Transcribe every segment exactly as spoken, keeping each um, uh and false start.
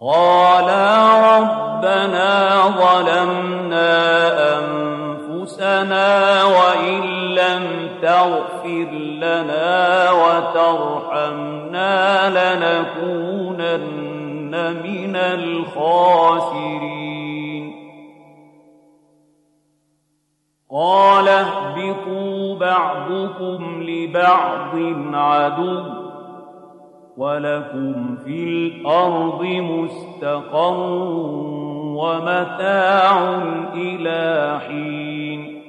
قالا ربنا ظلمنا أنفسنا وإن لم تغفر لنا وترحمنا لنكونن من الخاسرين قال اهبطوا بعضكم لبعض عدو ولكم في الأرض مستقر ومتاع إلى حين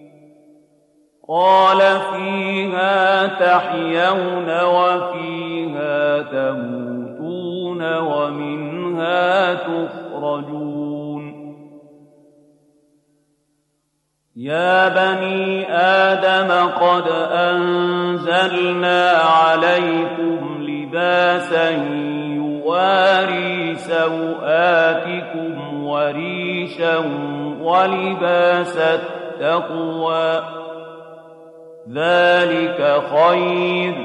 قال فيها تحيون وفيها تموتون ومنها تخرجون يا بني آدم قد أنزلنا عليكم لباسا يواري سوآتكم وريشا ولباس التقوى ذلك خير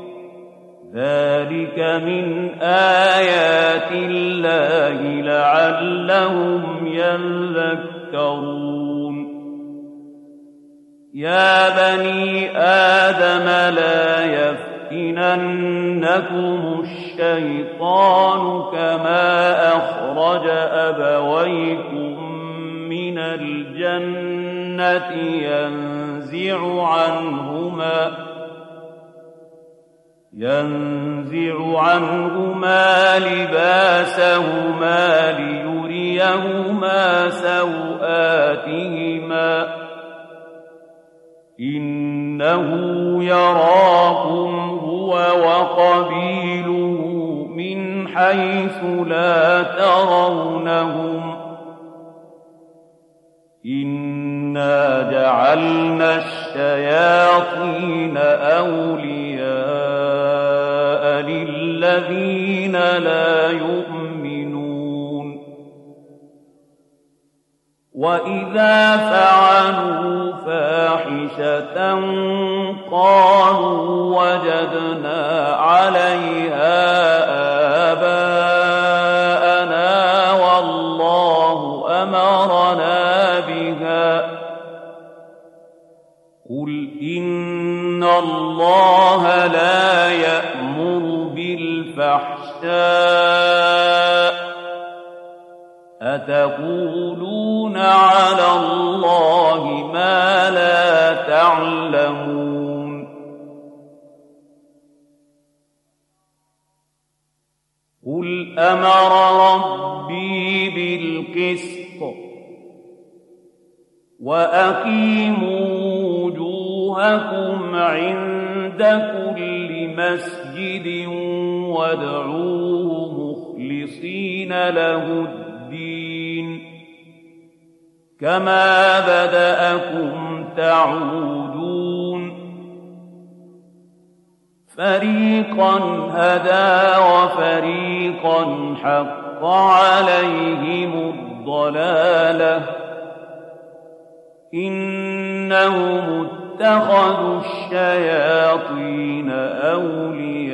ذلك من آيات الله لعلهم يذكرون يا بني آدم لا يفتننكم الشيطان كما أخرج أبويكم من الجنة ينزع عنهما ينزع عنهما لباسهما ليريهما سوآتهما إنه يراكم هو وقبيله من حيث لا ترونهم إنا جعلنا الشياطين أولياء للذين لا يؤمنون وإذا فعلوا فاحشة قالوا وجدنا عليها آباءنا والله أمرنا بها قل إن الله لا يأمر بالفحشاء أتقولون على الله ما لا تعلمون قل أمر ربي بالقسط وأقيموا وجوهكم عند كل مسجد وادعوه مخلصين له الدين كما بدأكم تعودون فريقا هدى وفريقا حق عليهم الضلالة إنهم اتخذوا الشياطين أولياء